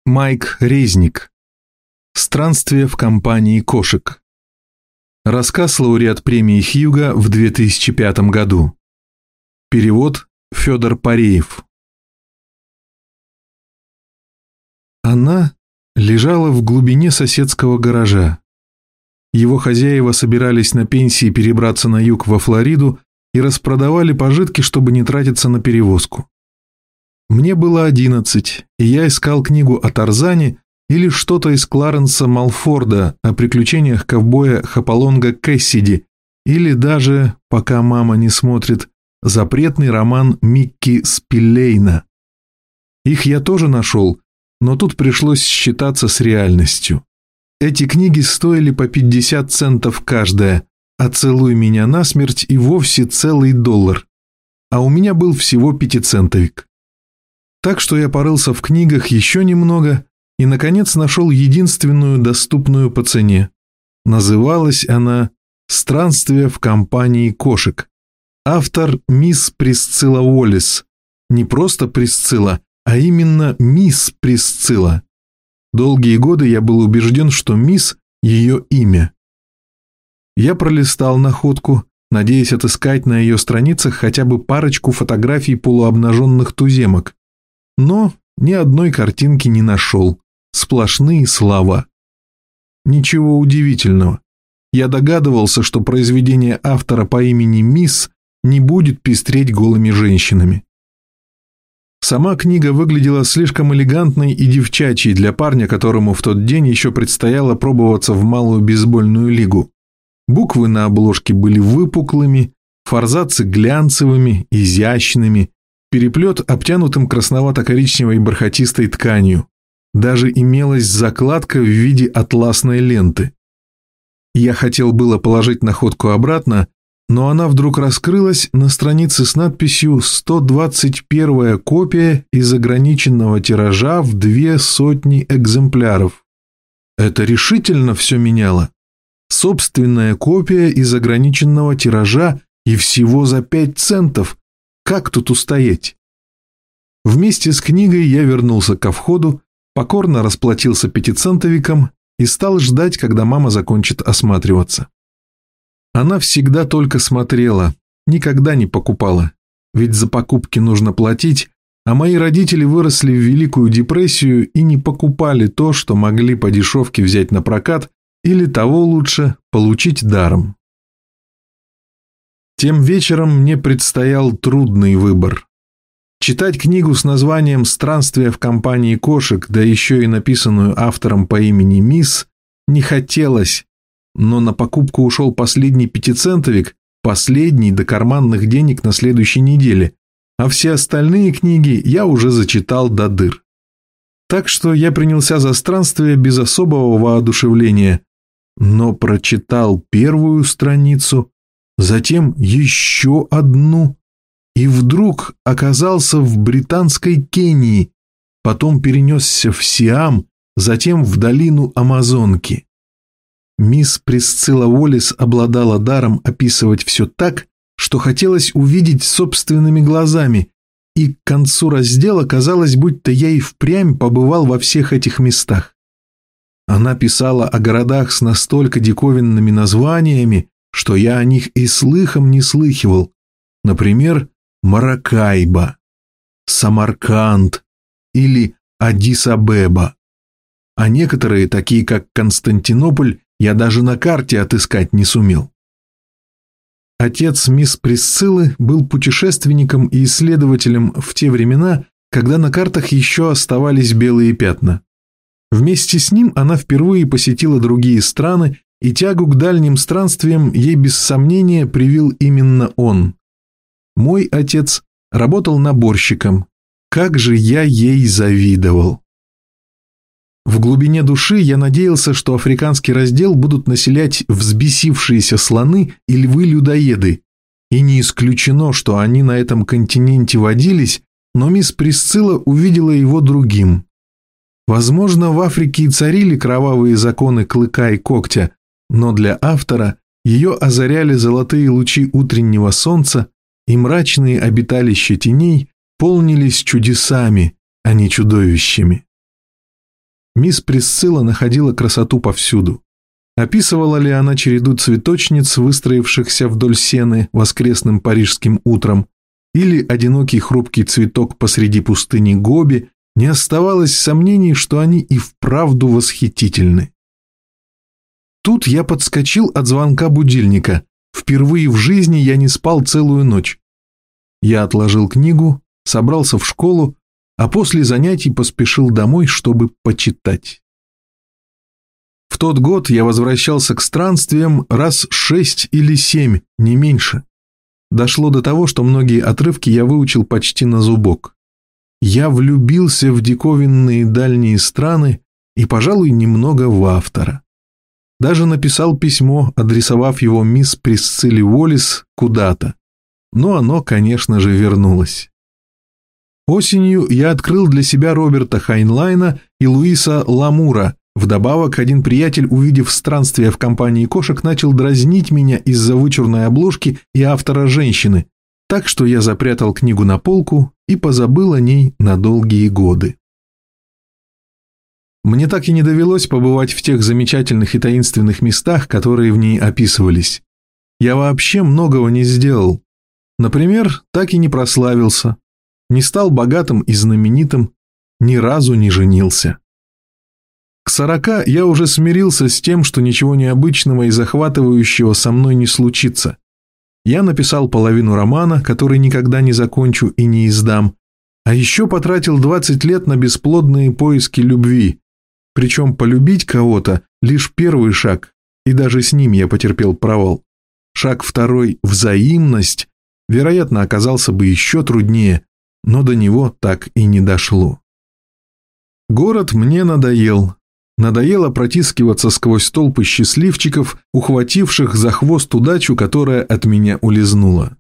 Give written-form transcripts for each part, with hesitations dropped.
Майк Резник. Странствие в компании кошек. Рассказ лауреат премии Хьюга в 2005 году. Перевод Федор Пареев. Она лежала в глубине соседского гаража. Его хозяева собирались на пенсии перебраться на юг во Флориду и распродавали пожитки, чтобы не тратиться на перевозку. Мне было 11, и я искал книгу о Тарзане или что-то из Кларенса Малфорда о приключениях ковбоя Хопалонга Кэссиди, или даже, пока мама не смотрит, запретный роман Микки Спиллейна. Их я тоже нашел, но тут пришлось считаться с реальностью. Эти книги стоили по 50 центов каждая, а «Целуй меня насмерть» и вовсе целый $1, а у меня был всего 5-центовик. Так что я порылся в книгах еще немного и, наконец, нашел единственную доступную по цене. Называлась она «Странствие в компании кошек». Автор мисс Присцилла Уоллес. Не просто Присцилла, а именно мисс Присцилла. Долгие годы я был убежден, что мисс – ее имя. Я пролистал находку, надеясь отыскать на ее страницах хотя бы парочку фотографий полуобнаженных туземок. Но ни одной картинки не нашел. Сплошные слова. Ничего удивительного. Я догадывался, что произведение автора по имени мисс не будет пестреть голыми женщинами. Сама книга выглядела слишком элегантной и девчачьей для парня, которому в тот день еще предстояло пробоваться в малую бейсбольную лигу. Буквы на обложке были выпуклыми, форзацы глянцевыми, изящными, переплет обтянутым красновато-коричневой бархатистой тканью. Даже имелась закладка в виде атласной ленты. Я хотел было положить находку обратно, но она вдруг раскрылась на странице с надписью «121-я копия из ограниченного тиража в 200 экземпляров». Это решительно все меняло. Собственная копия из ограниченного тиража и всего за 5 центов. Как тут устоять? Вместе с книгой я вернулся ко входу, покорно расплатился 5-центовиком и стал ждать, когда мама закончит осматриваться. Она всегда только смотрела, никогда не покупала, ведь за покупки нужно платить, а мои родители выросли в Великую депрессию и не покупали то, что могли по дешевке взять на прокат или, того лучше, получить даром. Тем вечером мне предстоял трудный выбор. Читать книгу с названием «Странствие в компании кошек», да еще и написанную автором по имени мисс, не хотелось, но на покупку ушел последний 5-центовик, последний до карманных денег на следующей неделе, а все остальные книги я уже зачитал до дыр. Так что я принялся за странствие без особого воодушевления, но прочитал первую страницу, затем еще одну, и вдруг оказался в британской Кении, потом перенесся в Сиам, затем в долину Амазонки. Мисс Присцилла Уоллес обладала даром описывать все так, что хотелось увидеть собственными глазами, и к концу раздела казалось, будто я и впрямь побывал во всех этих местах. Она писала о городах с настолько диковинными названиями, что я о них и слыхом не слыхивал. Например, Маракайбо, Самарканд или Аддис-Абеба. А некоторые, такие как Константинополь, я даже на карте отыскать не сумел. Отец мисс Присциллы был путешественником и исследователем в те времена, когда на картах еще оставались белые пятна. Вместе с ним она впервые посетила другие страны, и тягу к дальним странствиям ей без сомнения привил именно он. Мой отец работал наборщиком. Как же я ей завидовал! В глубине души я надеялся, что африканский раздел будут населять взбесившиеся слоны и львы-людоеды, и не исключено, что они на этом континенте водились, но мисс Присцилла увидела его другим. Возможно, в Африке и царили кровавые законы клыка и когтя, но для автора ее озаряли золотые лучи утреннего солнца, и мрачные обиталища теней полнились чудесами, а не чудовищами. мисс Присцилла находила красоту повсюду. Описывала ли она череду цветочниц, выстроившихся вдоль сены воскресным парижским утром, или одинокий хрупкий цветок посреди пустыни Гоби, не оставалось сомнений, что они и вправду восхитительны. Тут я подскочил от звонка будильника. Впервые в жизни я не спал целую ночь. Я отложил книгу, собрался в школу, а после занятий поспешил домой, чтобы почитать. В тот год я возвращался к странствиям раз 6 или 7, не меньше. Дошло до того, что многие отрывки я выучил почти на зубок. Я влюбился в диковинные дальние страны и, пожалуй, немного в автора. Даже написал письмо, адресовав его мисс Присцилле Уоллес куда-то. Но оно, конечно же, вернулось. Осенью я открыл для себя Роберта Хайнлайна и Луиса Ламура. Вдобавок, один приятель, увидев странствия в компании кошек, начал дразнить меня из-за вычурной обложки и автора женщины, так что я запрятал книгу на полку и позабыл о ней на долгие годы. Мне так и не довелось побывать в тех замечательных и таинственных местах, которые в ней описывались. Я вообще многого не сделал. Например, так и не прославился, не стал богатым и знаменитым, ни разу не женился. К 40 я уже смирился с тем, что ничего необычного и захватывающего со мной не случится. Я написал половину романа, который никогда не закончу и не издам, а еще потратил 20 лет на бесплодные поиски любви. Причем полюбить кого-то – лишь первый шаг, и даже с ним я потерпел провал. Шаг второй – взаимность, вероятно, оказался бы еще труднее, но до него так и не дошло. Город мне надоел. Надоело протискиваться сквозь толпы счастливчиков, ухвативших за хвост удачу, которая от меня улизнула.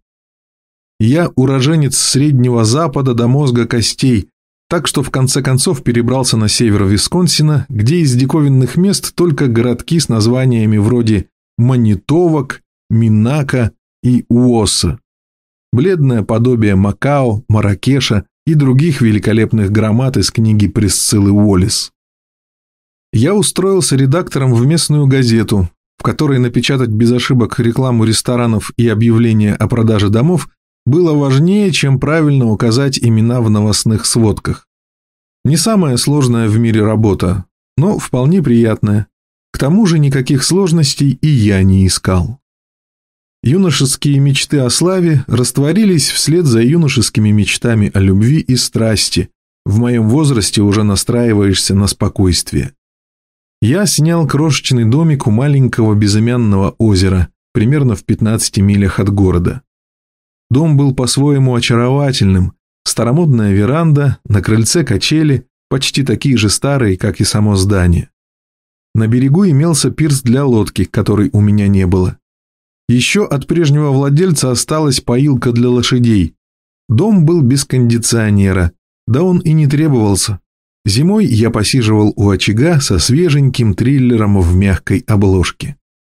Я уроженец Среднего Запада до мозга костей, так что в конце концов перебрался на север Висконсина, где из диковинных мест только городки с названиями вроде Манитовок, Минака и Уоса. Бледное подобие Макао, Марракеша и других великолепных громад из книги Присциллы Уоллес. Я устроился редактором в местную газету, в которой напечатать без ошибок рекламу ресторанов и объявления о продаже домов было важнее, чем правильно указать имена в новостных сводках. Не самая сложная в мире работа, но вполне приятная. К тому же никаких сложностей и я не искал. Юношеские мечты о славе растворились вслед за юношескими мечтами о любви и страсти. В моем возрасте уже настраиваешься на спокойствие. Я снял крошечный домик у маленького безымянного озера, примерно в 15 милях от города. Дом был по-своему очаровательным, старомодная веранда, на крыльце качели, почти такие же старые, как и само здание. На берегу имелся пирс для лодки, которой у меня не было. Еще от прежнего владельца осталась поилка для лошадей. Дом был без кондиционера, да он и не требовался. Зимой я посиживал у очага со свеженьким триллером в мягкой обложке.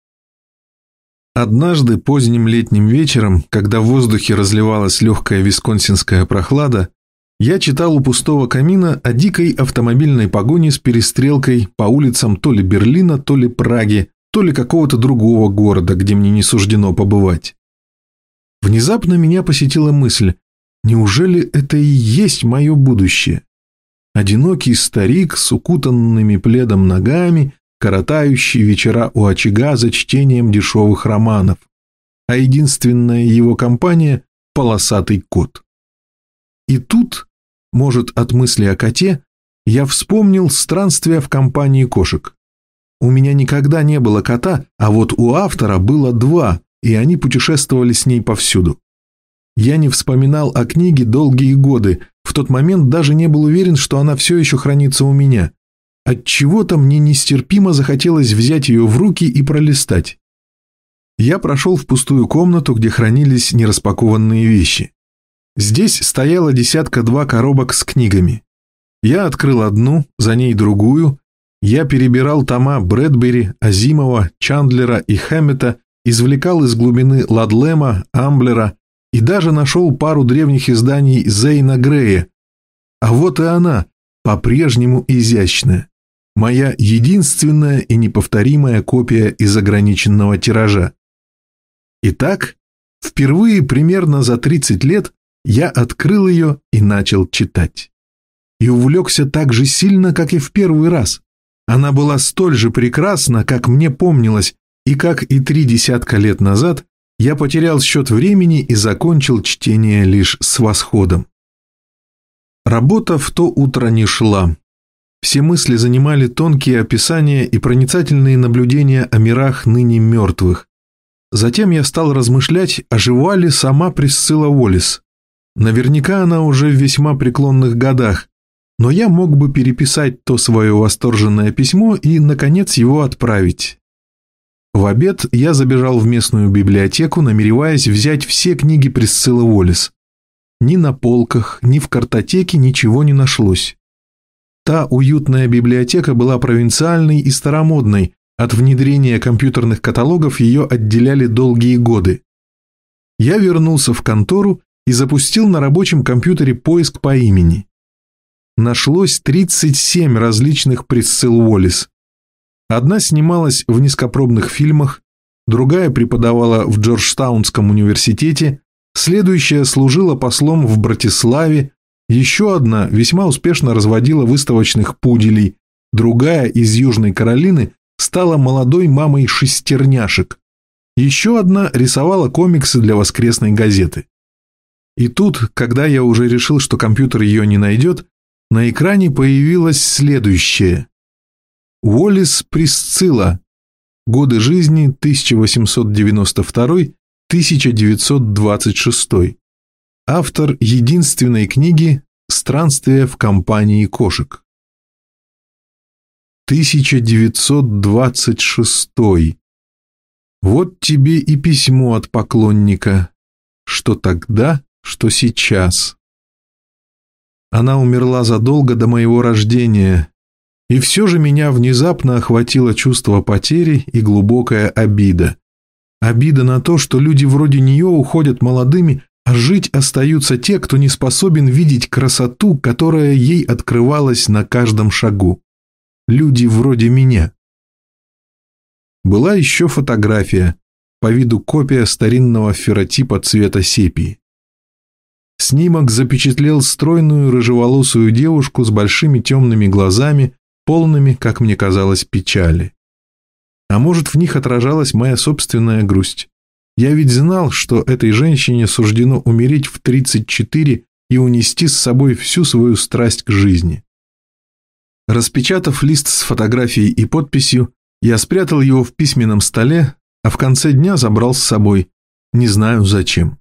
Однажды поздним летним вечером, когда в воздухе разливалась легкая висконсинская прохлада, я читал у пустого камина о дикой автомобильной погоне с перестрелкой по улицам то ли Берлина, то ли Праги, то ли какого-то другого города, где мне не суждено побывать. Внезапно меня посетила мысль, неужели это и есть мое будущее? Одинокий старик с укутанными пледом ногами, коротающий вечера у очага за чтением дешевых романов, а единственная его компания – полосатый кот. И тут, может, от мысли о коте, я вспомнил странствия в компании кошек. У меня никогда не было кота, а вот у автора было 2, и они путешествовали с ней повсюду. Я не вспоминал о книге долгие годы, в тот момент даже не был уверен, что она все еще хранится у меня. Отчего-то мне нестерпимо захотелось взять ее в руки и пролистать. Я прошел в пустую комнату, где хранились нераспакованные вещи. Здесь стояло 1-2 коробок с книгами. Я открыл одну, за ней другую. Я перебирал тома Брэдбери, Азимова, Чандлера и Хэммета, извлекал из глубины Ладлема, Амблера и даже нашел пару древних изданий Зейна Грея. А вот и она, по-прежнему изящная. Моя единственная и неповторимая копия из ограниченного тиража. Итак, впервые примерно за 30 лет я открыл ее и начал читать. И увлекся так же сильно, как и в первый раз. Она была столь же прекрасна, как мне помнилось, и как и 30 лет назад я потерял счет времени и закончил чтение лишь с восходом. Работа в то утро не шла. Все мысли занимали тонкие описания и проницательные наблюдения о мирах ныне мертвых. Затем я стал размышлять, а жива ли сама Присцилла Уоллес. Наверняка она уже в весьма преклонных годах, но я мог бы переписать то свое восторженное письмо и, наконец, его отправить. В обед я забежал в местную библиотеку, намереваясь взять все книги Присциллы Уоллес. Ни на полках, ни в картотеке ничего не нашлось. Та уютная библиотека была провинциальной и старомодной, от внедрения компьютерных каталогов ее отделяли долгие годы. Я вернулся в контору и запустил на рабочем компьютере поиск по имени. Нашлось 37 различных Присцилл Уоллес. Одна снималась в низкопробных фильмах, другая преподавала в Джорджтаунском университете, следующая служила послом в Братиславе, еще одна весьма успешно разводила выставочных пуделей, другая из Южной Каролины стала молодой мамой шестерняшек, еще одна рисовала комиксы для воскресной газеты. И тут, когда я уже решил, что компьютер ее не найдет, на экране появилось следующее. Уоллес Присцилла. Годы жизни 1892-1926. Автор единственной книги «Странствие в компании кошек». 1926. Вот тебе и письмо от поклонника. Что тогда, что сейчас. Она умерла задолго до моего рождения, и все же меня внезапно охватило чувство потери и глубокая обида. Обида на то, что люди вроде нее уходят молодыми, а жить остаются те, кто не способен видеть красоту, которая ей открывалась на каждом шагу. Люди вроде меня. Была еще фотография, по виду копия старинного ферротипа цвета сепии. Снимок запечатлел стройную рыжеволосую девушку с большими темными глазами, полными, как мне казалось, печали. А может, в них отражалась моя собственная грусть. Я ведь знал, что этой женщине суждено умереть в 34 и унести с собой всю свою страсть к жизни. Распечатав лист с фотографией и подписью, я спрятал его в письменном столе, а в конце дня забрал с собой, не знаю зачем.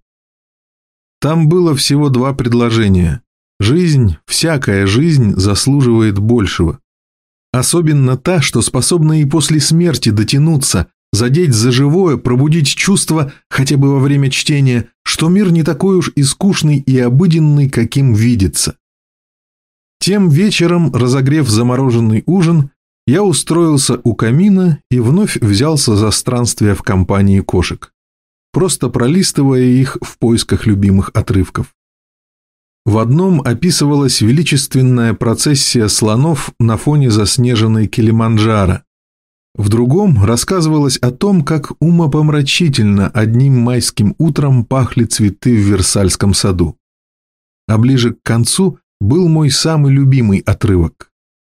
Там было всего 2 предложения. Жизнь, всякая жизнь заслуживает большего. Особенно та, что способна и после смерти дотянуться, задеть за живое, пробудить чувство, хотя бы во время чтения, что мир не такой уж и скучный и обыденный, каким видится. Тем вечером, разогрев замороженный ужин, я устроился у камина и вновь взялся за странствия в компании кошек, просто пролистывая их в поисках любимых отрывков. В одном описывалась величественная процессия слонов на фоне заснеженной Килиманджаро. В другом рассказывалось о том, как умопомрачительно одним майским утром пахли цветы в Версальском саду. А ближе к концу был мой самый любимый отрывок.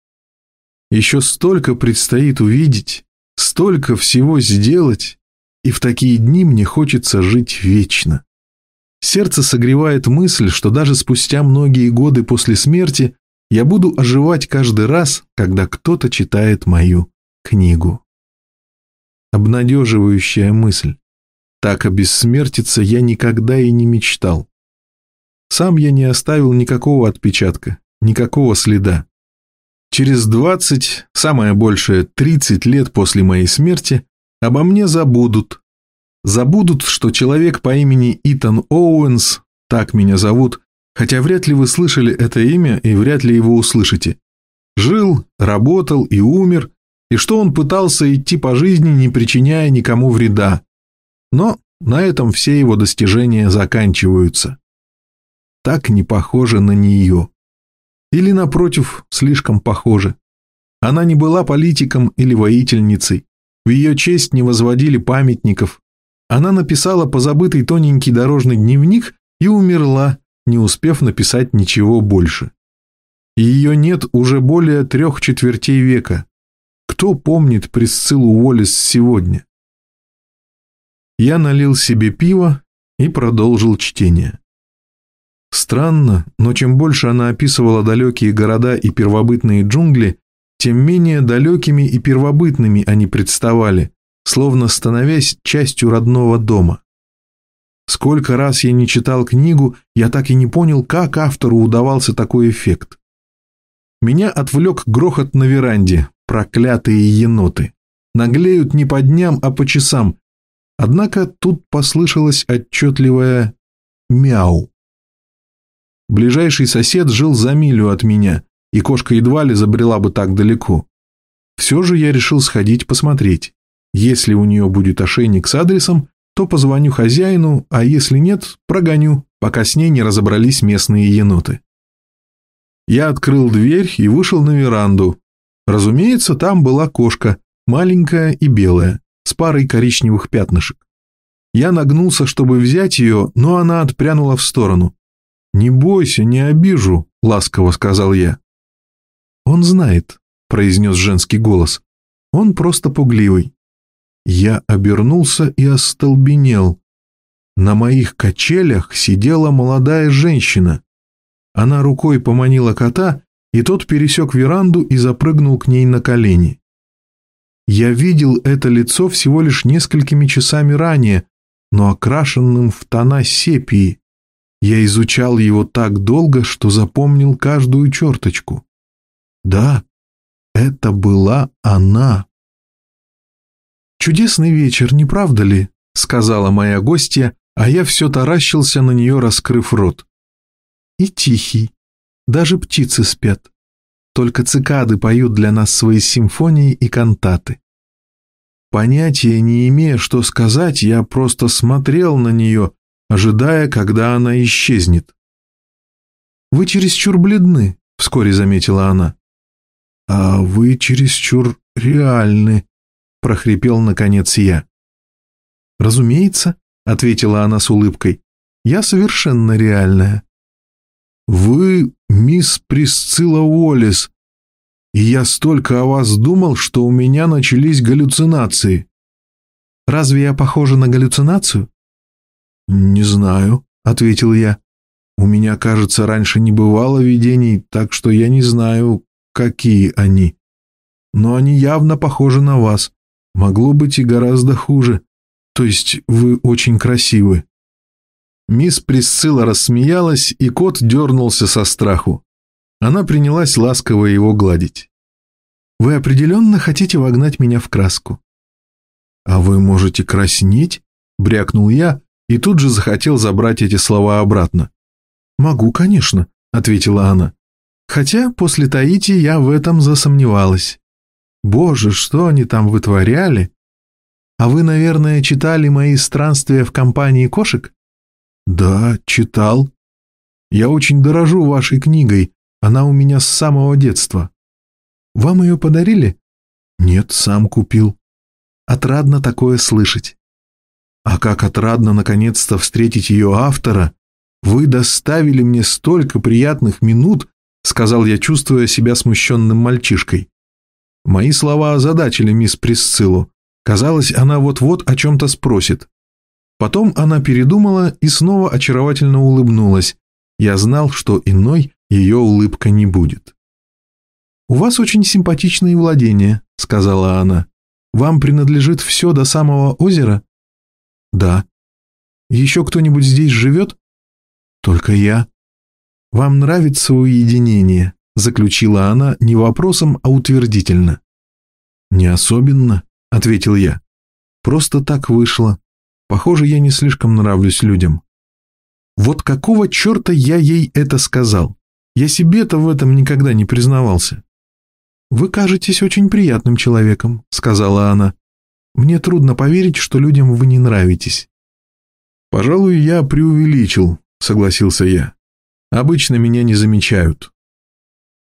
Еще столько предстоит увидеть, столько всего сделать, и в такие дни мне хочется жить вечно. Сердце согревает мысль, что даже спустя многие годы после смерти я буду оживать каждый раз, когда кто-то читает мою книгу. Обнадеживающая мысль. Так обессмертиться я никогда и не мечтал. Сам я не оставил никакого отпечатка, никакого следа. Через 20, самое большее 30 лет после моей смерти обо мне забудут. Забудут, что человек по имени Итан Оуэнс, так меня зовут, хотя вряд ли вы слышали это имя и вряд ли его услышите, жил, работал и умер, и что он пытался идти по жизни, не причиняя никому вреда. Но на этом все его достижения заканчиваются. Так не похоже на нее. Или, напротив, слишком похоже. Она не была политиком или воительницей. В ее честь не возводили памятников. Она написала позабытый тоненький дорожный дневник и умерла, не успев написать ничего больше. Ее нет уже более 3/4 века. Кто помнит Присциллу Уоллес сегодня? Я налил себе пиво и продолжил чтение. Странно, но чем больше она описывала далекие города и первобытные джунгли, тем менее далекими и первобытными они представали, словно становясь частью родного дома. Сколько раз я не читал книгу, я так и не понял, как автору удавался такой эффект. Меня отвлек грохот на веранде, проклятые еноты. Наглеют не по дням, а по часам. Однако тут послышалось отчетливое «мяу». Ближайший сосед жил за милю от меня, и кошка едва ли забрела бы так далеко. Все же я решил сходить посмотреть. Если у нее будет ошейник с адресом, то позвоню хозяину, а если нет, прогоню, пока с ней не разобрались местные еноты. Я открыл дверь и вышел на веранду. Разумеется, там была кошка, маленькая и белая, с парой коричневых пятнышек. Я нагнулся, чтобы взять ее, но она отпрянула в сторону. «Не бойся, не обижу», — ласково сказал я. «Он знает», — произнес женский голос. «Он просто пугливый». Я обернулся и остолбенел. На моих качелях сидела молодая женщина. Она рукой поманила кота, и тот пересек веранду и запрыгнул к ней на колени. Я видел это лицо всего лишь несколькими часами ранее, но окрашенным в тона сепии. Я изучал его так долго, что запомнил каждую черточку. Да, это была она. «Чудесный вечер, не правда ли?» — сказала моя гостья, а я все таращился на нее, раскрыв рот. «И тихий. Даже птицы спят. Только цикады поют для нас свои симфонии и кантаты». Понятия не имея, что сказать, я просто смотрел на нее, ожидая, когда она исчезнет. «Вы чересчур бледны», — вскоре заметила она. «А вы чересчур реальны», — прохрипел наконец я. «Разумеется», — ответила она с улыбкой, — «я совершенно реальная». «Вы мисс Присцилла Уоллес, и я столько о вас думал, что у меня начались галлюцинации». «Разве я похожа на галлюцинацию?» «Не знаю», — ответил я. «У меня, кажется, раньше не бывало видений, так что я не знаю, какие они. Но они явно похожи на вас. Могло быть и гораздо хуже. То есть вы очень красивы». Мисс Присцилла рассмеялась, и кот дернулся со страху. Она принялась ласково его гладить. «Вы определенно хотите вогнать меня в краску». «А вы можете краснеть?» — брякнул я, и тут же захотел забрать эти слова обратно. «Могу, конечно», — ответила она. «Хотя после Таити я в этом засомневалась. Боже, что они там вытворяли! А вы, наверное, читали мои странствия в компании кошек?» «Да, читал. Я очень дорожу вашей книгой, она у меня с самого детства». «Вам ее подарили?» «Нет, сам купил». «Отрадно такое слышать». «А как отрадно наконец-то встретить ее автора! Вы доставили мне столько приятных минут», — сказал я, чувствуя себя смущенным мальчишкой. Мои слова озадачили мисс Присциллу. Казалось, она вот-вот о чем-то спросит. Потом она передумала и снова очаровательно улыбнулась. Я знал, что иной ее улыбка не будет. «У вас очень симпатичные владения», — сказала она. «Вам принадлежит все до самого озера?» «Да». «Еще кто-нибудь здесь живет?» «Только я». «Вам нравится уединение?» — заключила она не вопросом, а утвердительно. «Не особенно», — ответил я. «Просто так вышло. Похоже, я не слишком нравлюсь людям». Вот какого черта я ей это сказал? Я себе-то в этом никогда не признавался. «Вы кажетесь очень приятным человеком», — сказала она. «Мне трудно поверить, что людям вы не нравитесь». «Пожалуй, я преувеличил», — согласился я. «Обычно меня не замечают».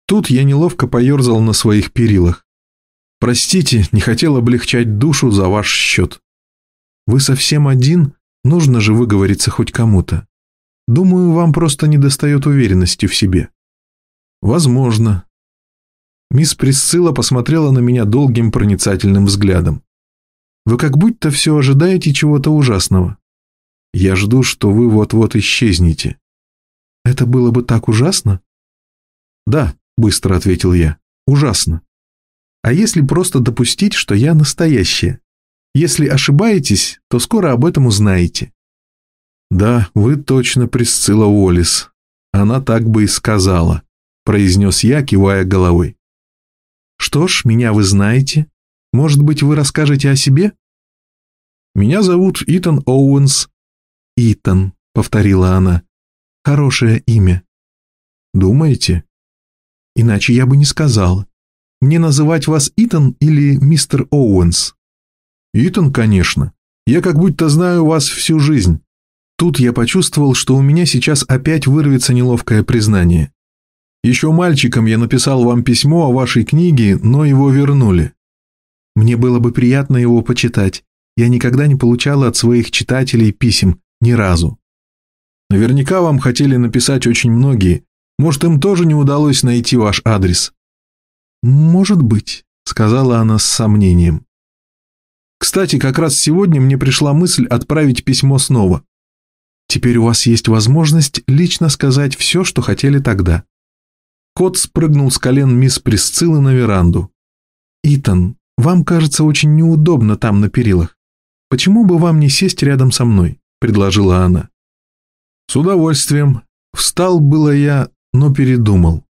Тут я неловко поерзал на своих перилах. Простите, не хотел облегчать душу за ваш счет. Вы совсем один, нужно же выговориться хоть кому-то. Думаю, вам просто недостает уверенности в себе. Возможно. Мисс Присцилла посмотрела на меня долгим проницательным взглядом. Вы как будто все ожидаете чего-то ужасного. Я жду, что вы вот-вот исчезнете. Это было бы так ужасно? Да, быстро ответил я. Ужасно. А если просто допустить, что я настоящая? Если ошибаетесь, то скоро об этом узнаете. Да, вы точно Присцилла Уоллес. Она так бы и сказала, произнес я, кивая головой. Что ж, меня вы знаете. Может быть, вы расскажете о себе? Меня зовут Итан Оуэнс. Итан, повторила она. Хорошее имя. Думаете? Иначе я бы не сказала. Мне называть вас Итан или мистер Оуэнс? Итан, конечно. Я как будто знаю вас всю жизнь. Тут я почувствовал, что у меня сейчас опять вырвется неловкое признание. Еще мальчиком я написал вам письмо о вашей книге, но его вернули. Мне было бы приятно его почитать. Я никогда не получала от своих читателей писем, ни разу. Наверняка вам хотели написать очень многие. Может, им тоже не удалось найти ваш адрес? Может быть, сказала она с сомнением. Кстати, как раз сегодня мне пришла мысль отправить письмо снова. Теперь у вас есть возможность лично сказать все, что хотели тогда. Кот спрыгнул с колен мисс Присциллы на веранду. «Итан, вам кажется очень неудобно там на перилах. Почему бы вам не сесть рядом со мной?» – предложила она. С удовольствием. Встал было я, но передумал.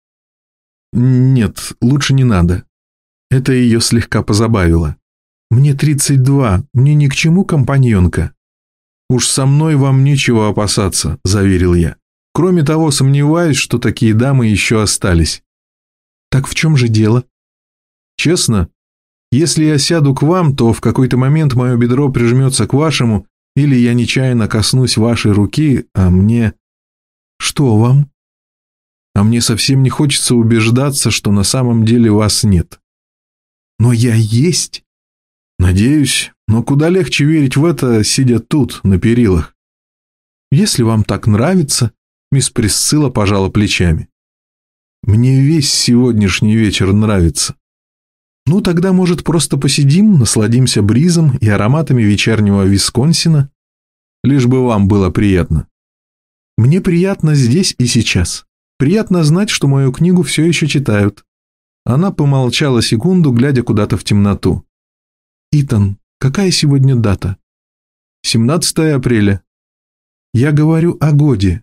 Нет, лучше не надо. Это ее слегка позабавило. Мне 32, мне ни к чему компаньонка. Уж со мной вам нечего опасаться, заверил я. Кроме того, сомневаюсь, что такие дамы еще остались. Так в чем же дело? Честно, если я сяду к вам, то в какой-то момент мое бедро прижмется к вашему, или я нечаянно коснусь вашей руки, а мне... Что вам? А мне совсем не хочется убеждаться, что на самом деле вас нет. Но я есть. Надеюсь, но куда легче верить в это, сидя тут, на перилах. Если вам так нравится, мисс Присцилла пожала плечами. Мне весь сегодняшний вечер нравится. Ну, тогда, может, просто посидим, насладимся бризом и ароматами вечернего Висконсина? Лишь бы вам было приятно. Мне приятно здесь и сейчас. Приятно знать, что мою книгу все еще читают. Она помолчала секунду, глядя куда-то в темноту. Итан, какая сегодня дата? 17 апреля. Я говорю о годе.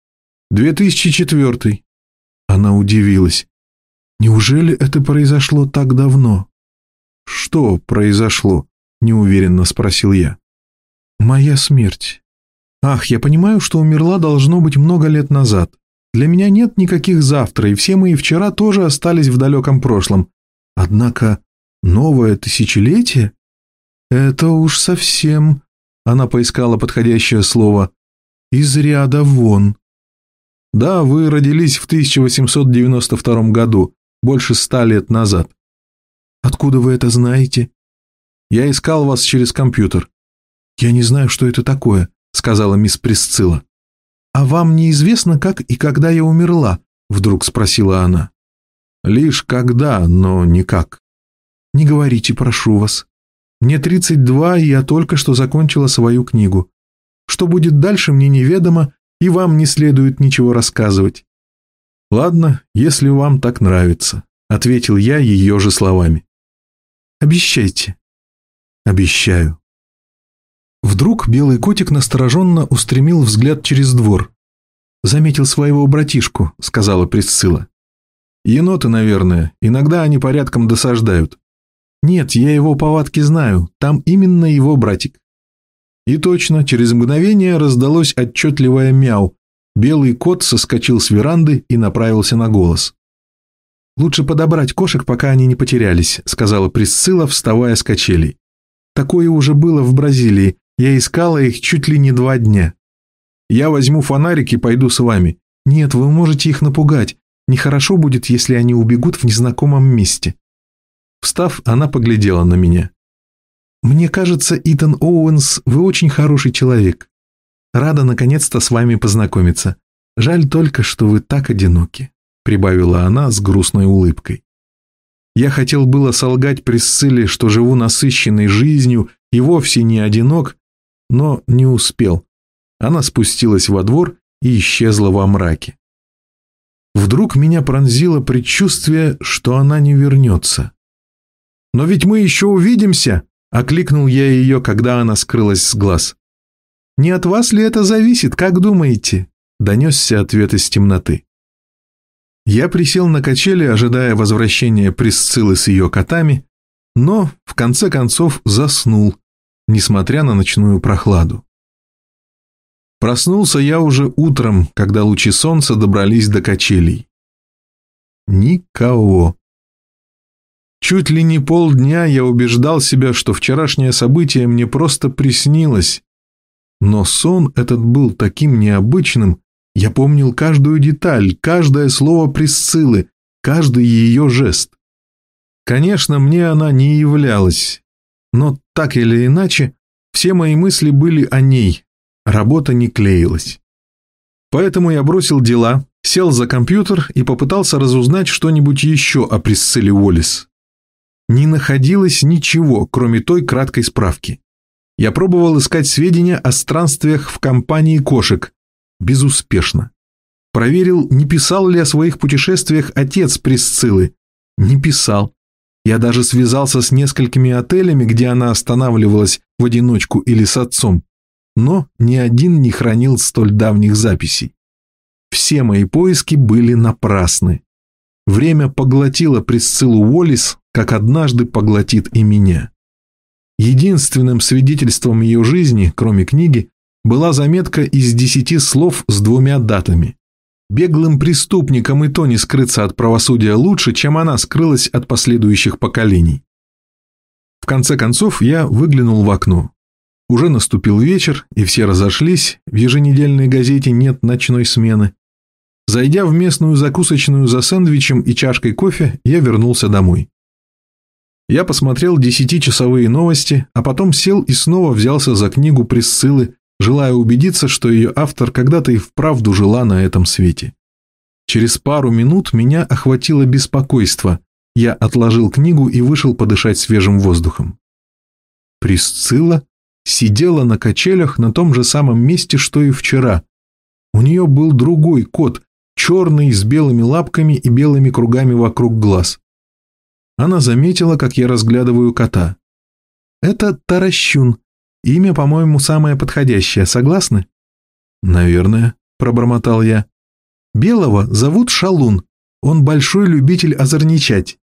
2004. Она удивилась. Неужели это произошло так давно? Что произошло? Неуверенно спросил я. Моя смерть. Ах, я понимаю, что умерла должно быть много лет назад. Для меня нет никаких завтра, и все мои вчера тоже остались в далеком прошлом. Однако новое тысячелетие? Это уж совсем... Она поискала подходящее слово. Из ряда вон. Да, вы родились в 1892 году, больше 100 лет назад. Откуда вы это знаете? Я искал вас через компьютер. Я не знаю, что это такое, сказала мисс Присцилла. А вам неизвестно, как и когда я умерла? Вдруг спросила она. Лишь когда, но никак. Не говорите, прошу вас. Мне 32, и я только что закончила свою книгу. Что будет дальше, мне неведомо, и вам не следует ничего рассказывать. Ладно, если вам так нравится, ответил я ее же словами. Обещайте. Обещаю. Вдруг белый котик настороженно устремил взгляд через двор. «Заметил своего братишку», — сказала Присцилла. «Еноты, наверное, иногда они порядком досаждают». «Нет, я его повадки знаю, там именно его братик». И точно, через мгновение раздалось отчетливое мяу. Белый кот соскочил с веранды и направился на голос. «Лучше подобрать кошек, пока они не потерялись», — сказала Присцилла, вставая с качелей. «Такое уже было в Бразилии, я искала их чуть ли не 2 дня. Я возьму фонарик и пойду с вами. Нет, вы можете их напугать. Нехорошо будет, если они убегут в незнакомом месте». Встав, она поглядела на меня. «Мне кажется, Итан Оуэнс, вы очень хороший человек. Рада наконец-то с вами познакомиться. Жаль только, что вы так одиноки», — прибавила она с грустной улыбкой. Я хотел было солгать Присцилле, что живу насыщенной жизнью и вовсе не одинок, но не успел. Она спустилась во двор и исчезла во мраке. Вдруг меня пронзило предчувствие, что она не вернется. «Но ведь мы еще увидимся!» — окликнул я ее, когда она скрылась с глаз. «Не от вас ли это зависит, как думаете?» — донесся ответ из темноты. Я присел на качели, ожидая возвращения Присциллы с ее котами, но, в конце концов, заснул, несмотря на ночную прохладу. Проснулся я уже утром, когда лучи солнца добрались до качелей. Никого. Чуть ли не полдня я убеждал себя, что вчерашнее событие мне просто приснилось. Но сон этот был таким необычным, я помнил каждую деталь, каждое слово Присциллы, каждый ее жест. Конечно, мне она не являлась, но так или иначе, все мои мысли были о ней, работа не клеилась. Поэтому я бросил дела, сел за компьютер и попытался разузнать что-нибудь еще о Присцилле Уоллес. Не находилось ничего, кроме той краткой справки. Я пробовал искать сведения о странствиях в компании кошек. Безуспешно. Проверил, не писал ли о своих путешествиях отец Присциллы. Не писал. Я даже связался с несколькими отелями, где она останавливалась в одиночку или с отцом. Но ни один не хранил столь давних записей. Все мои поиски были напрасны. Время поглотило Присциллу Уоллес, как однажды поглотит и меня. Единственным свидетельством ее жизни, кроме книги, была заметка из 10 слов с 2 датами. Беглым преступникам и то не скрыться от правосудия лучше, чем она скрылась от последующих поколений. В конце концов я выглянул в окно. Уже наступил вечер, и все разошлись, в еженедельной газете нет ночной смены. Зайдя в местную закусочную за сэндвичем и чашкой кофе, я вернулся домой. Я посмотрел 10-часовые новости, а потом сел и снова взялся за книгу Присциллы, желая убедиться, что ее автор когда-то и вправду жила на этом свете. Через пару минут меня охватило беспокойство. Я отложил книгу и вышел подышать свежим воздухом. Присцилла сидела на качелях на том же самом месте, что и вчера. У нее был другой кот, черный, с белыми лапками и белыми кругами вокруг глаз. Она заметила, как я разглядываю кота. «Это Таращун. Имя, по-моему, самое подходящее. Согласны?» «Наверное», — пробормотал я. «Белого зовут Шалун. Он большой любитель озорничать».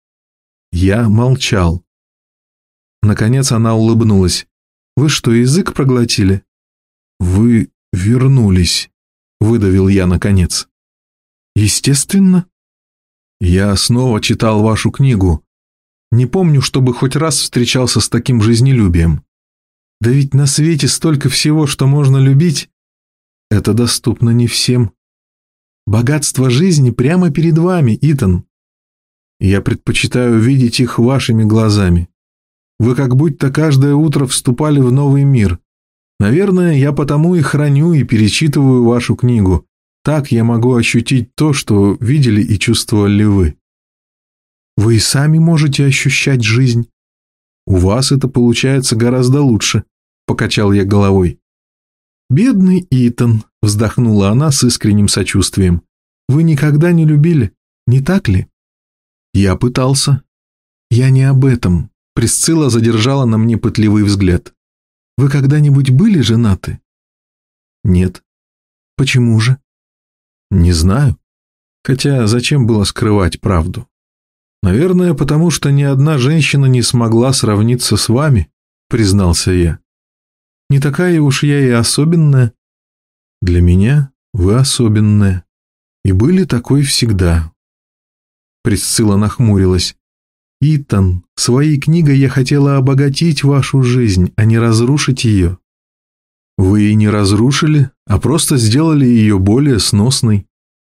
Я молчал. Наконец она улыбнулась. «Вы что, язык проглотили?» «Вы вернулись», — выдавил я наконец. «Естественно. Я снова читал вашу книгу. Не помню, чтобы хоть раз встречался с таким жизнелюбием. Да ведь на свете столько всего, что можно любить. Это доступно не всем. Богатство жизни прямо перед вами, Итан. Я предпочитаю видеть их вашими глазами. Вы как будто каждое утро вступали в новый мир. Наверное, я потому и храню и перечитываю вашу книгу. Так я могу ощутить то, что видели и чувствовали вы. Вы и сами можете ощущать жизнь. У вас это получается гораздо лучше, покачал я головой. Бедный Итан, вздохнула она с искренним сочувствием. Вы никогда не любили, не так ли? Я пытался. Я не об этом. Присцилла задержала на мне пытливый взгляд. Вы когда-нибудь были женаты? Нет. Почему же? Не знаю. Хотя зачем было скрывать правду? Наверное, потому что ни одна женщина не смогла сравниться с вами, признался я. Не такая уж я и особенная. Для меня вы особенная. И были такой всегда. Присцилла нахмурилась. Итан, своей книгой я хотела обогатить вашу жизнь, а не разрушить ее. Вы и не разрушили, а просто сделали ее более сносной.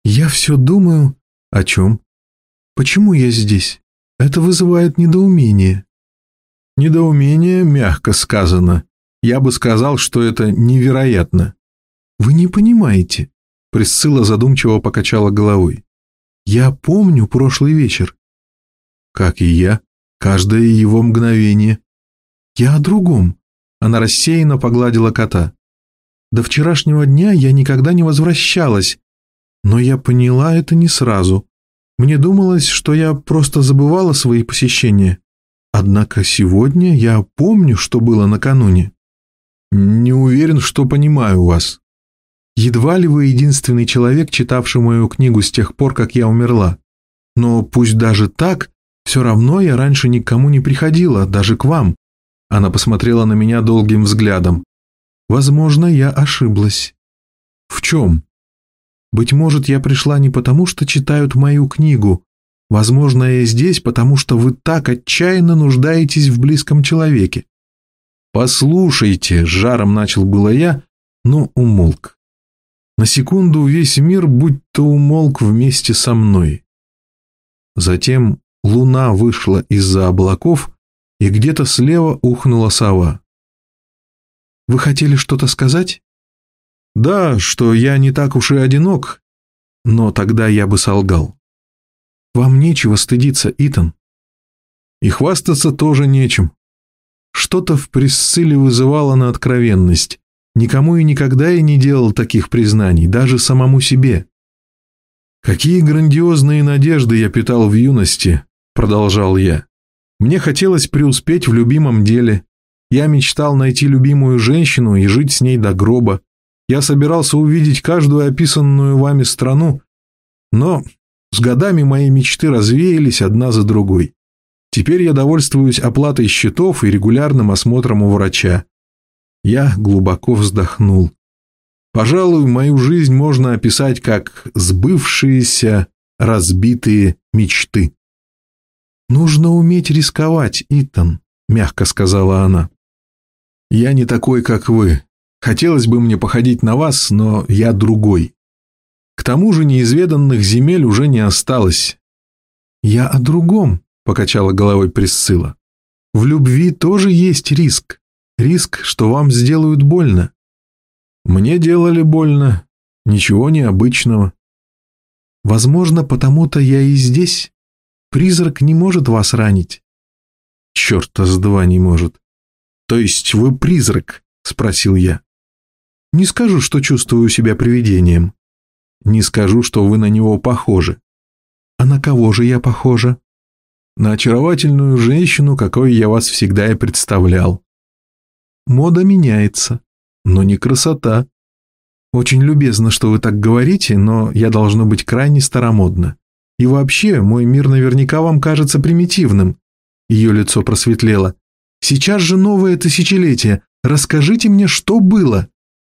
Я все думаю... О чем? Почему я здесь? Это вызывает недоумение. Недоумение мягко сказано. Я бы сказал, что это невероятно. Вы не понимаете. Присцилла задумчиво покачала головой. Я помню прошлый вечер. Как и я. Каждое его мгновение. Я о другом. Она рассеянно погладила кота. До вчерашнего дня я никогда не возвращалась, но я поняла это не сразу. Мне думалось, что я просто забывала свои посещения. Однако сегодня я помню, что было накануне. Не уверен, что понимаю вас. Едва ли вы единственный человек, читавший мою книгу с тех пор, как я умерла. Но пусть даже так, все равно я раньше никому не приходила, даже к вам. Она посмотрела на меня долгим взглядом. Возможно, я ошиблась. В чем? Быть может, я пришла не потому, что читают мою книгу. Возможно, я здесь, потому что вы так отчаянно нуждаетесь в близком человеке. Послушайте, с жаром начал было я, но умолк. На секунду весь мир будто умолк вместе со мной. Затем луна вышла из-за облаков, и где-то слева ухнула сова. «Вы хотели что-то сказать?» «Да, что я не так уж и одинок, но тогда я бы солгал». «Вам нечего стыдиться, Итан». «И хвастаться тоже нечем». Что-то в Присцилле вызывало на откровенность. Никому и никогда я не делал таких признаний, даже самому себе. «Какие грандиозные надежды я питал в юности», — продолжал я. «Мне хотелось преуспеть в любимом деле. Я мечтал найти любимую женщину и жить с ней до гроба. Я собирался увидеть каждую описанную вами страну, но с годами мои мечты развеялись одна за другой. Теперь я довольствуюсь оплатой счетов и регулярным осмотром у врача». Я глубоко вздохнул. Пожалуй, мою жизнь можно описать как сбывшиеся, разбитые мечты. «Нужно уметь рисковать, Итан», — мягко сказала она. «Я не такой, как вы. Хотелось бы мне походить на вас, но я другой. К тому же неизведанных земель уже не осталось». «Я о другом», — покачала головой Присцилла. «В любви тоже есть риск. Риск, что вам сделают больно». «Мне делали больно. Ничего необычного». «Возможно, потому-то я и здесь. Призрак не может вас ранить». «Черта с два не может». «То есть вы призрак?» — спросил я. «Не скажу, что чувствую себя привидением». «Не скажу, что вы на него похожи». «А на кого же я похожа?» «На очаровательную женщину, какой я вас всегда и представлял». «Мода меняется, но не красота». «Очень любезно, что вы так говорите, но я должна быть крайне старомодна. И вообще, мой мир наверняка вам кажется примитивным». Ее лицо просветлело. «Сейчас же новое тысячелетие. Расскажите мне, что было?»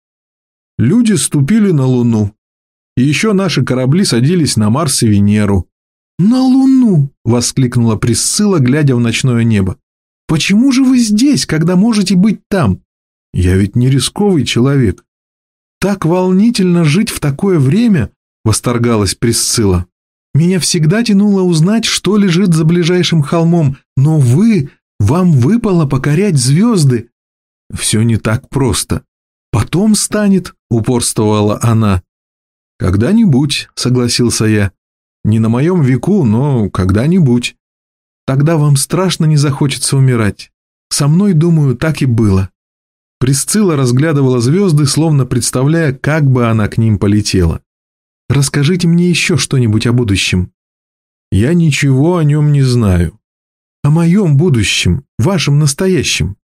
«Люди ступили на Луну. И еще наши корабли садились на Марс и Венеру». «На Луну!» — воскликнула Присцилла, глядя в ночное небо. «Почему же вы здесь, когда можете быть там?» «Я ведь не рисковый человек». «Так волнительно жить в такое время!» — восторгалась Присцилла. «Меня всегда тянуло узнать, что лежит за ближайшим холмом, но вам выпало покорять звезды». «Все не так просто. Потом станет», — упорствовала она. «Когда-нибудь», — согласился я. «Не на моем веку, но когда-нибудь». «Тогда вам страшно не захочется умирать. Со мной, думаю, так и было». Присцилла разглядывала звезды, словно представляя, как бы она к ним полетела. «Расскажите мне еще что-нибудь о будущем». «Я ничего о нем не знаю». «О моем будущем, вашем настоящем».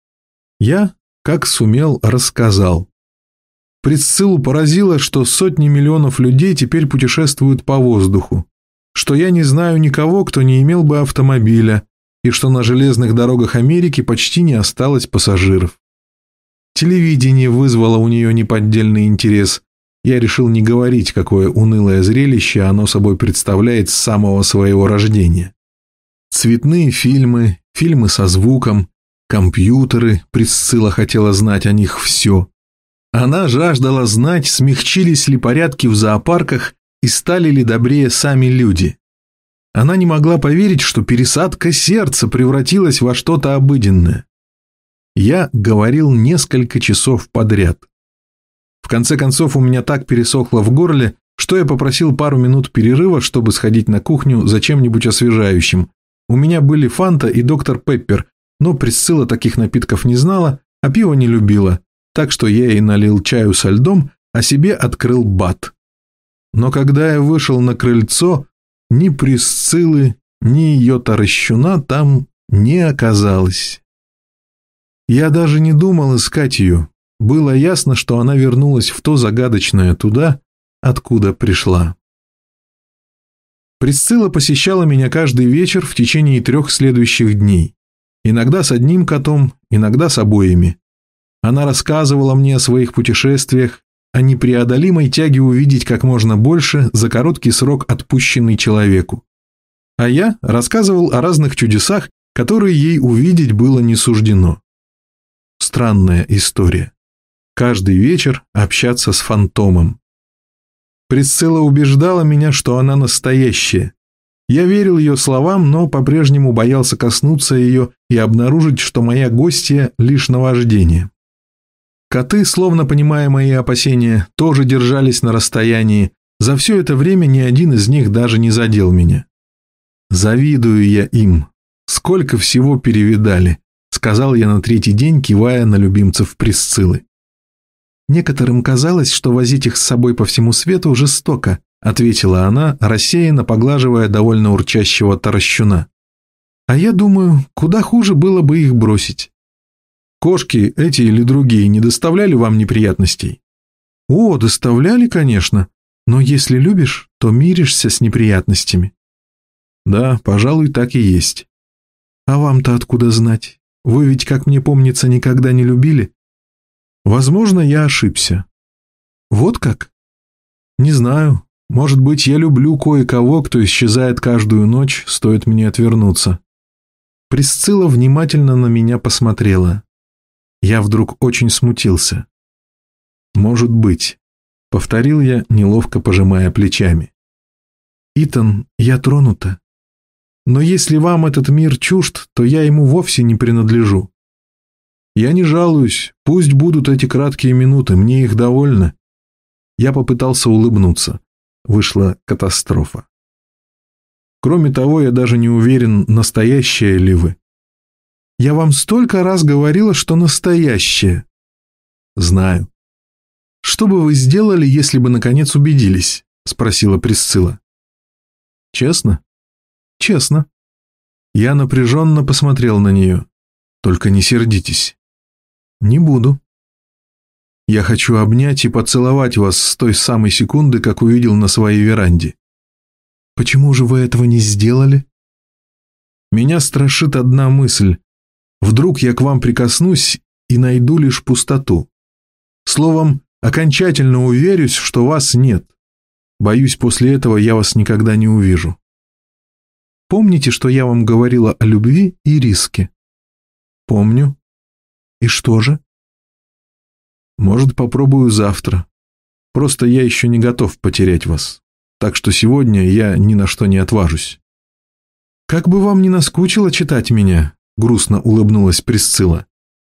Я, как сумел, рассказал. Присциллу поразило, что сотни миллионов людей теперь путешествуют по воздуху, что я не знаю никого, кто не имел бы автомобиля, и что на железных дорогах Америки почти не осталось пассажиров. Телевидение вызвало у нее неподдельный интерес. Я решил не говорить, какое унылое зрелище оно собой представляет с самого своего рождения. Цветные фильмы, фильмы со звуком, компьютеры, Присцилла хотела знать о них все. Она жаждала знать, смягчились ли порядки в зоопарках и стали ли добрее сами люди. Она не могла поверить, что пересадка сердца превратилась во что-то обыденное. Я говорил несколько часов подряд. В конце концов, у меня так пересохло в горле, что я попросил пару минут перерыва, чтобы сходить на кухню за чем-нибудь освежающим. У меня были фанта и доктор Пеппер, но Присцилла таких напитков не знала, а пиво не любила, так что я ей налил чаю со льдом, а себе открыл бат. Но когда я вышел на крыльцо, ни Присциллы, ни ее таращуна там не оказалось. Я даже не думал искать ее. Было ясно, что она вернулась в то загадочное туда, откуда пришла. Присцилла посещала меня каждый вечер в течение 3 следующих дней. Иногда с одним котом, иногда с обоими. Она рассказывала мне о своих путешествиях, о непреодолимой тяге увидеть как можно больше за короткий срок, отпущенный человеку. А я рассказывал о разных чудесах, которые ей увидеть было не суждено. Странная история. Каждый вечер общаться с фантомом. Присцилла убеждала меня, что она настоящая. Я верил ее словам, но по-прежнему боялся коснуться ее и обнаружить, что моя гостья – лишь наваждение. Коты, словно понимая мои опасения, тоже держались на расстоянии. За все это время ни один из них даже не задел меня. «Завидую я им. Сколько всего перевидали», – сказал я на 3-й день, кивая на любимцев Присциллы. «Некоторым казалось, что возить их с собой по всему свету жестоко», – ответила она, рассеянно поглаживая довольно урчащего таращуна. «А я думаю, куда хуже было бы их бросить. Кошки, эти или другие, не доставляли вам неприятностей?» «О, доставляли, конечно, но если любишь, то миришься с неприятностями». «Да, пожалуй, так и есть». «А вам-то откуда знать? Вы ведь, как мне помнится, никогда не любили?» «Возможно, я ошибся». «Вот как?» «Не знаю. Может быть, я люблю кое-кого, кто исчезает каждую ночь, стоит мне отвернуться». Присцилла внимательно на меня посмотрела. Я вдруг очень смутился. «Может быть», — повторил я, неловко пожимая плечами. «Итан, я тронута. Но если вам этот мир чужд, то я ему вовсе не принадлежу. Я не жалуюсь, пусть будут эти краткие минуты, мне их довольно». Я попытался улыбнуться. Вышла катастрофа. Кроме того, я даже не уверен, настоящая ли вы. Я вам столько раз говорила, что настоящая. Знаю. Что бы вы сделали, если бы наконец убедились? Спросила Присцилла. Честно? Честно. Я напряженно посмотрел на нее. Только не сердитесь. Не буду. Я хочу обнять и поцеловать вас с той самой секунды, как увидел на своей веранде. Почему же вы этого не сделали? Меня страшит одна мысль. Вдруг я к вам прикоснусь и найду лишь пустоту. Словом, окончательно уверюсь, что вас нет. Боюсь, после этого я вас никогда не увижу. Помните, что я вам говорила о любви и риске? Помню. И что же? Может, попробую завтра. Просто я еще не готов потерять вас. Так что сегодня я ни на что не отважусь. Как бы вам ни наскучило читать меня, грустно улыбнулась Присцилла.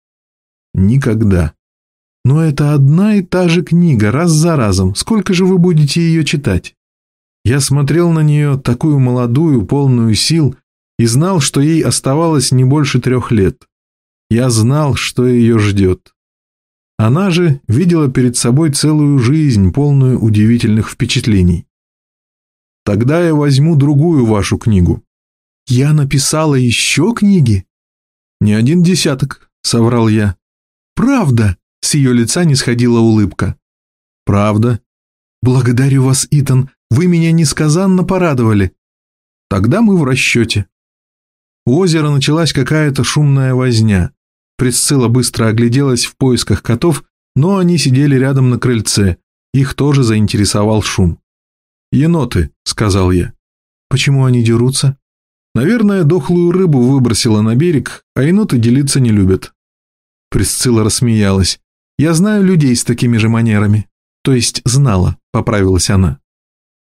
Никогда. Но это одна и та же книга, раз за разом. Сколько же вы будете ее читать? Я смотрел на нее, такую молодую, полную сил, и знал, что ей оставалось не больше 3 лет. Я знал, что ее ждет. Она же видела перед собой целую жизнь, полную удивительных впечатлений. Тогда я возьму другую вашу книгу. Я написала еще книги? Не 1 десяток, соврал я. Правда? С ее лица не сходила улыбка. Правда. Благодарю вас, Итан, вы меня несказанно порадовали. Тогда мы в расчете. У озера началась какая-то шумная возня. Присцилла быстро огляделась в поисках котов, но они сидели рядом на крыльце. Их тоже заинтересовал шум. «Еноты», — сказал я. «Почему они дерутся?» «Наверное, дохлую рыбу выбросила на берег, а еноты делиться не любят». Присцилла рассмеялась. «Я знаю людей с такими же манерами». «То есть знала», — поправилась она.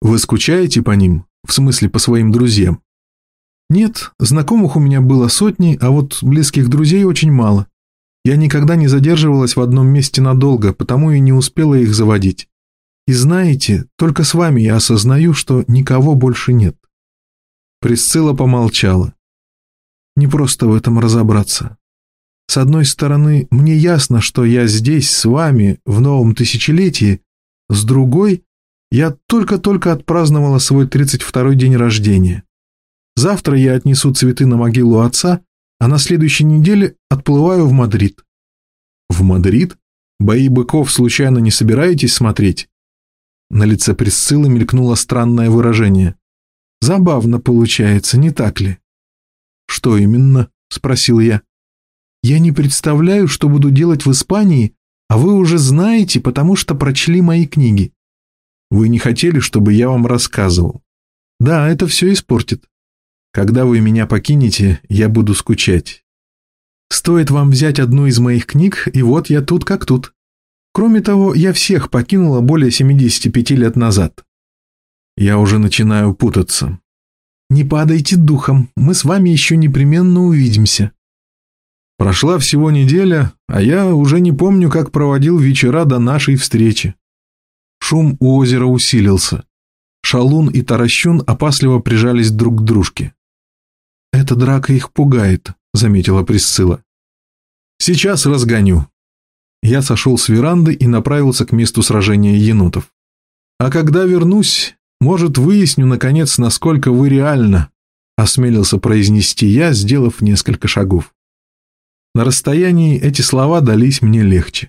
Вы скучаете по ним? В смысле, по своим друзьям? Нет, знакомых у меня было сотни, а вот близких друзей очень мало. Я никогда не задерживалась в одном месте надолго, потому и не успела их заводить. И знаете, только с вами я осознаю, что никого больше нет. Присцилла помолчала. Не просто в этом разобраться. С одной стороны, мне ясно, что я здесь с вами в новом тысячелетии, с другой, я только-только отпраздновала свой 32-й день рождения. Завтра я отнесу цветы на могилу отца, а на следующей неделе отплываю в Мадрид. В Мадрид? Бои быков случайно не собираетесь смотреть? На лице Присциллы мелькнуло странное выражение. Забавно получается, не так ли? Что именно? Спросил я. Я не представляю, что буду делать в Испании, а вы уже знаете, потому что прочли мои книги. Вы не хотели, чтобы я вам рассказывал? Да, это все испортит. Когда вы меня покинете, я буду скучать. Стоит вам взять одну из моих книг, и вот я тут как тут. Кроме того, я всех покинула более 75 лет назад. Я уже начинаю путаться. Не падайте духом, мы с вами еще непременно увидимся. Прошла всего неделя, а я уже не помню, как проводил вечера до нашей встречи. Шум у озера усилился. Шалун и Таращун опасливо прижались друг к дружке. «Эта драка их пугает», — заметила Присцилла. «Сейчас разгоню». Я сошел с веранды и направился к месту сражения енотов. «А когда вернусь, может, выясню, наконец, насколько вы реально», — осмелился произнести я, сделав несколько шагов. На расстоянии эти слова дались мне легче.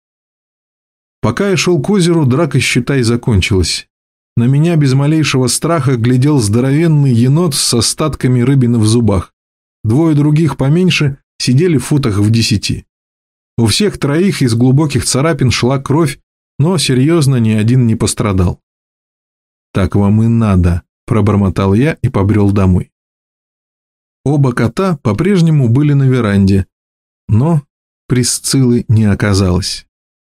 Пока я шел к озеру, драка, считай, закончилась. На меня без малейшего страха глядел здоровенный енот с остатками рыбины в зубах. Двое других поменьше сидели в футах в 10. У всех троих из глубоких царапин шла кровь, но серьезно ни один не пострадал. «Так вам и надо», – пробормотал я и побрел домой. Оба кота по-прежнему были на веранде, но Присциллы не оказалось.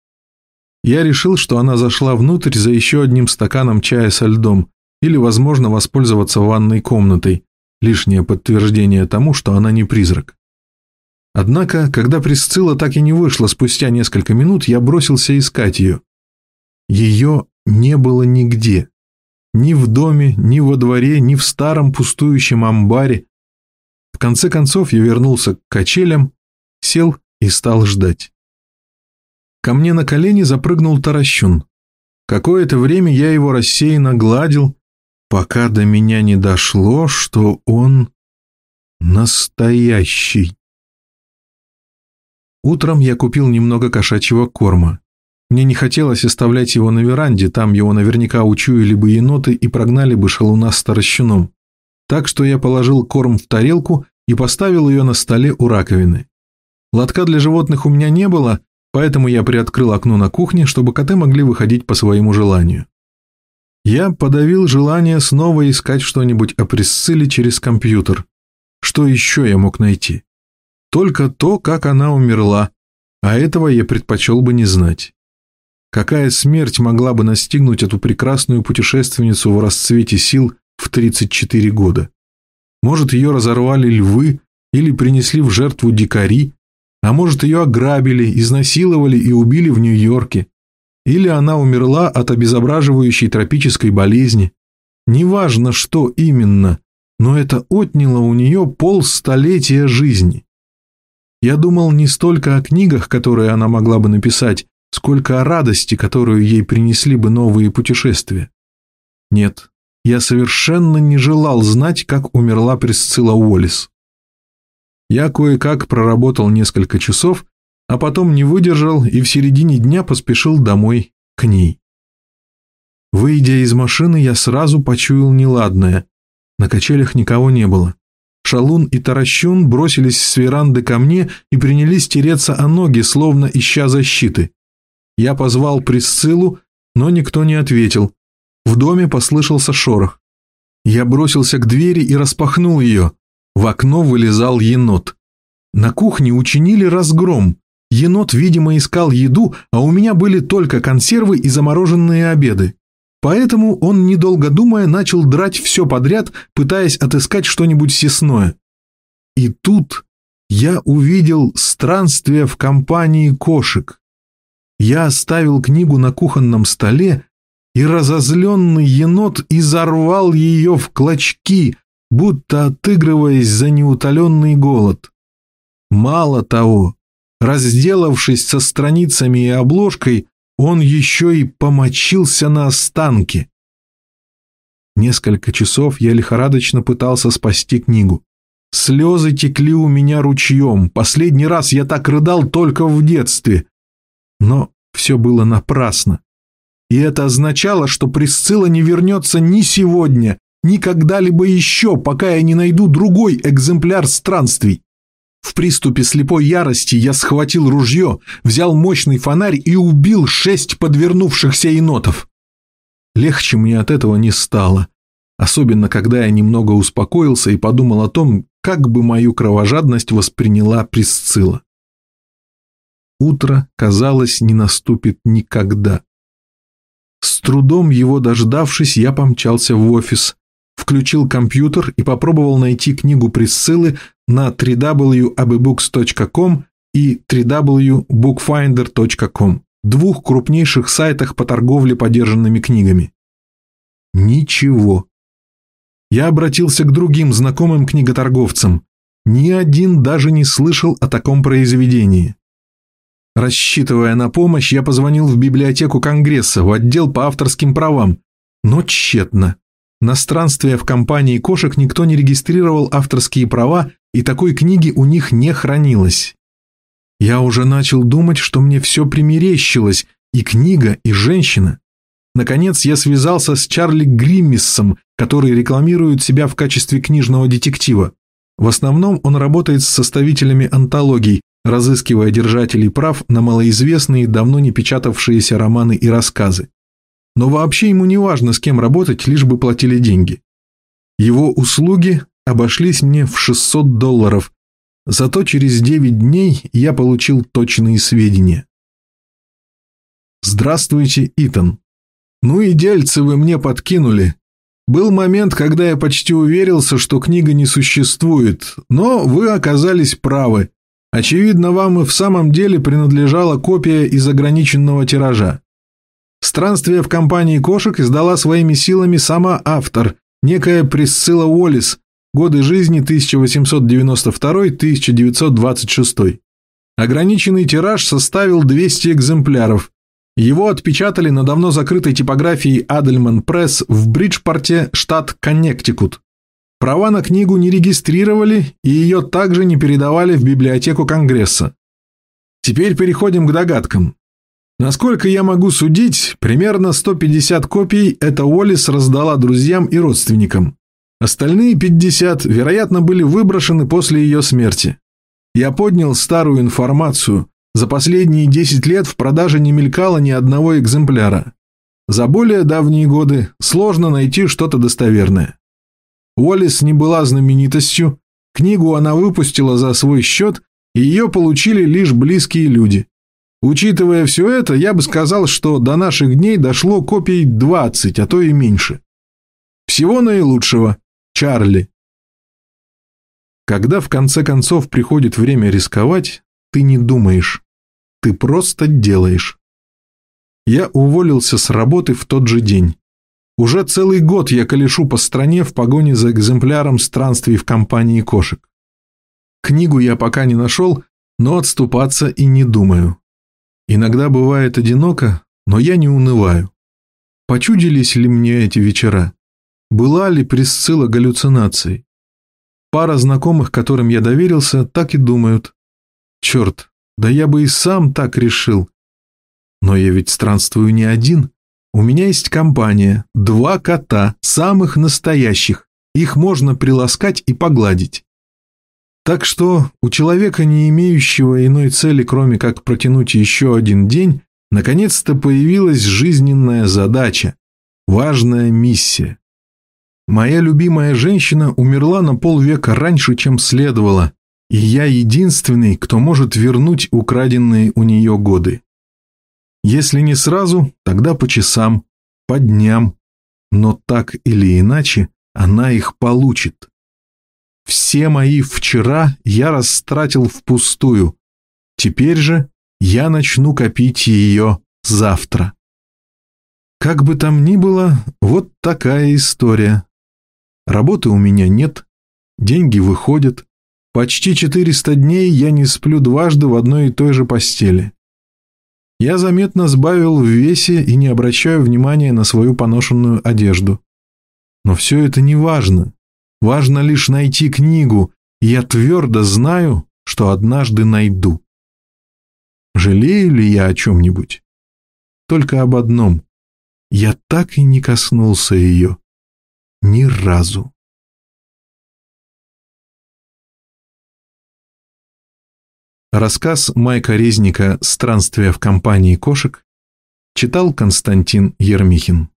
Я решил, что она зашла внутрь за еще одним стаканом чая со льдом или, возможно, воспользоваться ванной комнатой, лишнее подтверждение тому, что она не призрак. Однако, когда Присцилла так и не вышла спустя несколько минут, я бросился искать ее. Ее не было нигде. Ни в доме, ни во дворе, ни в старом пустующем амбаре. В конце концов я вернулся к качелям, сел и стал ждать. Ко мне на колени запрыгнул Таращун. Какое-то время я его рассеянно гладил, пока до меня не дошло, что он настоящий. Утром я купил немного кошачьего корма. Мне не хотелось оставлять его на веранде, там его наверняка учуяли бы еноты и прогнали бы шалуна с Таращуном. Так что я положил корм в тарелку и поставил ее на столе у раковины. Лотка для животных у меня не было, поэтому я приоткрыл окно на кухне, чтобы коты могли выходить по своему желанию. Я подавил желание снова искать что-нибудь о Присцилле через компьютер. Что еще я мог найти? Только то, как она умерла, а этого я предпочел бы не знать. Какая смерть могла бы настигнуть эту прекрасную путешественницу в расцвете сил в 34 года? Может, ее разорвали львы или принесли в жертву дикари, а может, ее ограбили, изнасиловали и убили в Нью-Йорке, или она умерла от обезображивающей тропической болезни. Неважно, что именно, но это отняло у нее полстолетия жизни. Я думал не столько о книгах, которые она могла бы написать, сколько о радости, которую ей принесли бы новые путешествия. Нет, я совершенно не желал знать, как умерла Присцилла Уоллес. Я кое-как проработал несколько часов, а потом не выдержал и в середине дня поспешил домой к ней. Выйдя из машины, я сразу почуял неладное. На качелях никого не было. Шалун и Таращун бросились с веранды ко мне и принялись тереться о ноги, словно ища защиты. Я позвал Присциллу, но никто не ответил. В доме послышался шорох. Я бросился к двери и распахнул ее. В окно вылезал енот. На кухне учинили разгром. Енот, видимо, искал еду, а у меня были только консервы и замороженные обеды. Поэтому он, недолго думая, начал драть все подряд, пытаясь отыскать что-нибудь съестное. И тут я увидел «Странствие в компании кошек». Я оставил книгу на кухонном столе, и разозленный енот изорвал ее в клочки, будто отыгрываясь за неутоленный голод. Мало того, разделавшись со страницами и обложкой, он еще и помочился на останки. Несколько часов я лихорадочно пытался спасти книгу. Слезы текли у меня ручьем. Последний раз я так рыдал только в детстве. Но все было напрасно. И это означало, что Присцилла не вернется ни сегодня, ни когда-либо еще, пока я не найду другой экземпляр странствий. В приступе слепой ярости я схватил ружье, взял мощный фонарь и убил 6 подвернувшихся енотов. Легче мне от этого не стало, особенно когда я немного успокоился и подумал о том, как бы мою кровожадность восприняла Присцилла. Утро, казалось, не наступит никогда. С трудом его дождавшись, я помчался в офис, включил компьютер и попробовал найти книгу Присциллы на www.abbybooks.com и www.bookfinder.com, 2 крупнейших сайтах по торговле подержанными книгами. Ничего. Я обратился к другим знакомым книготорговцам. Ни один даже не слышал о таком произведении. Рассчитывая на помощь, я позвонил в библиотеку Конгресса, в отдел по авторским правам, но тщетно. На «Странствие в компании кошек» никто не регистрировал авторские права, и такой книги у них не хранилось. Я уже начал думать, что мне все примерещилось, и книга, и женщина. Наконец я связался с Чарли Гриммисом, который рекламирует себя в качестве книжного детектива. В основном он работает с составителями антологий, разыскивая держателей прав на малоизвестные, давно не печатавшиеся романы и рассказы. Но вообще ему не важно, с кем работать, лишь бы платили деньги. Его услуги обошлись мне в $600, зато через 9 дней я получил точные сведения. Здравствуйте, Итан. Ну и дельце вы мне подкинули. Был момент, когда я почти уверился, что книга не существует, но вы оказались правы. Очевидно, вам и в самом деле принадлежала копия из ограниченного тиража. «Странствие в компании кошек» издала своими силами сама автор, некая Присцилла Уоллес, годы жизни 1892-1926. Ограниченный тираж составил 200 экземпляров. Его отпечатали на давно закрытой типографии Адельман Пресс в Бриджпорте, штат Коннектикут. Права на книгу не регистрировали, и ее также не передавали в библиотеку Конгресса. Теперь переходим к догадкам. Насколько я могу судить, примерно 150 копий эта Уоллес раздала друзьям и родственникам. Остальные 50, вероятно, были выброшены после ее смерти. Я поднял старую информацию. За последние 10 лет в продаже не мелькало ни одного экземпляра. За более давние годы сложно найти что-то достоверное. Уоллес не была знаменитостью, книгу она выпустила за свой счет, и ее получили лишь близкие люди. Учитывая все это, я бы сказал, что до наших дней дошло копий 20, а то и меньше. Всего наилучшего, Чарли. Когда в конце концов приходит время рисковать, ты не думаешь, ты просто делаешь. Я уволился с работы в тот же день. Уже целый год я колешу по стране в погоне за экземпляром странствий в компании кошек. Книгу я пока не нашел, но отступаться и не думаю. Иногда бывает одиноко, но я не унываю. Почудились ли мне эти вечера? Была ли Присцилла галлюцинацией? Пара знакомых, которым я доверился, так и думают. Черт, да я бы и сам так решил. Но я ведь странствую не один. У меня есть компания, 2 кота, самых настоящих. Их можно приласкать и погладить. Так что у человека, не имеющего иной цели, кроме как протянуть еще один день, наконец-то появилась жизненная задача, важная миссия. Моя любимая женщина умерла на полвека раньше, чем следовало, и я единственный, кто может вернуть украденные у нее годы. Если не сразу, тогда по часам. по дням, но так или иначе она их получит. Все мои вчера я растратил впустую. Теперь же я начну копить ее завтра. Как бы там ни было, вот такая история. Работы у меня нет, деньги выходят. Почти 400 дней я не сплю дважды в одной и той же постели. Я заметно сбавил в весе и не обращаю внимания на свою поношенную одежду. Но все это не важно. Важно лишь найти книгу, и я твердо знаю, что однажды найду. Жалею ли я о чем-нибудь? Только об одном. Я так и не коснулся ее. Ни разу. Рассказ Майка Резника «Странствия в компании кошек» читал Константин Ермихин.